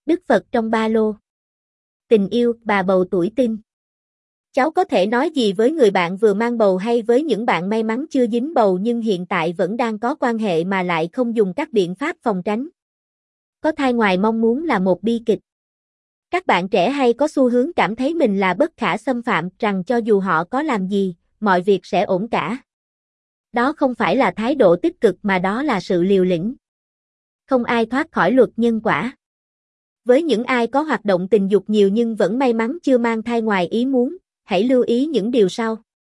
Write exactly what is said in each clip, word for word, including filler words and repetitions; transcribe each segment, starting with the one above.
Đức Phật trong ba lô. Tình yêu, bà bầu tuổi teen. Cháu có thể nói gì với người bạn vừa mang bầu hay với những bạn may mắn chưa dính bầu nhưng hiện tại vẫn đang có quan hệ mà lại không dùng các biện pháp phòng tránh? Có thai ngoài mong muốn là một bi kịch. Các bạn trẻ hay có xu hướng cảm thấy mình là bất khả xâm phạm, rằng cho dù họ có làm gì, mọi việc sẽ ổn cả. Đó không phải là thái độ tích cực mà đó là sự liều lĩnh. Không ai thoát khỏi luật nhân quả. Với những ai có hoạt động tình dục nhiều nhưng vẫn may mắn chưa mang thai ngoài ý muốn, hãy lưu ý những điều sau.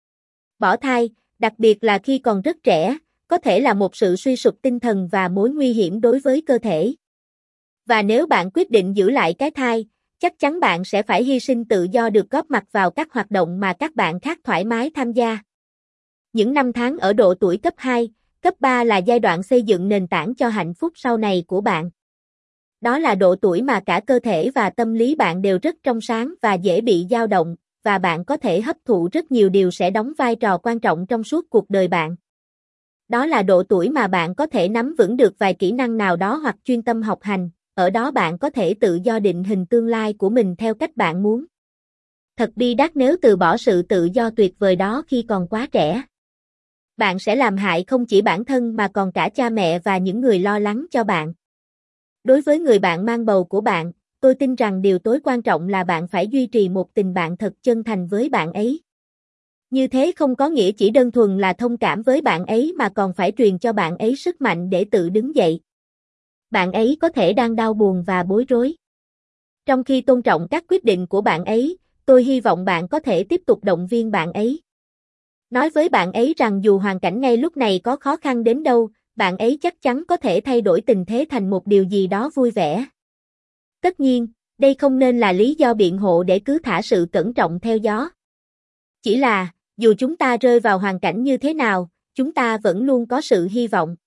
Bỏ thai, đặc biệt là khi còn rất trẻ, có thể là một sự suy sụp tinh thần và mối nguy hiểm đối với cơ thể. Và nếu bạn quyết định giữ lại cái thai, chắc chắn bạn sẽ phải hy sinh tự do được góp mặt vào các hoạt động mà các bạn khác thoải mái tham gia. Những năm tháng ở độ tuổi cấp hai, cấp ba là giai đoạn xây dựng nền tảng cho hạnh phúc sau này của bạn. Đó là độ tuổi mà cả cơ thể và tâm lý bạn đều rất trong sáng và dễ bị dao động, và bạn có thể hấp thụ rất nhiều điều sẽ đóng vai trò quan trọng trong suốt cuộc đời bạn. Đó là độ tuổi mà bạn có thể nắm vững được vài kỹ năng nào đó hoặc chuyên tâm học hành, ở đó bạn có thể tự do định hình tương lai của mình theo cách bạn muốn. Thật bi đát nếu từ bỏ sự tự do tuyệt vời đó khi còn quá trẻ. Bạn sẽ làm hại không chỉ bản thân mà còn cả cha mẹ và những người lo lắng cho bạn. Đối với người bạn mang bầu của bạn, tôi tin rằng điều tối quan trọng là bạn phải duy trì một tình bạn thật chân thành với bạn ấy. Như thế không có nghĩa chỉ đơn thuần là thông cảm với bạn ấy mà còn phải truyền cho bạn ấy sức mạnh để tự đứng dậy. Bạn ấy có thể đang đau buồn và bối rối. Trong khi tôn trọng các quyết định của bạn ấy, tôi hy vọng bạn có thể tiếp tục động viên bạn ấy. Nói với bạn ấy rằng dù hoàn cảnh ngay lúc này có khó khăn đến đâu, bạn ấy chắc chắn có thể thay đổi tình thế thành một điều gì đó vui vẻ. Tất nhiên, đây không nên là lý do biện hộ để cứ thả sự cẩn trọng theo gió. Chỉ là, dù chúng ta rơi vào hoàn cảnh như thế nào, chúng ta vẫn luôn có sự hy vọng.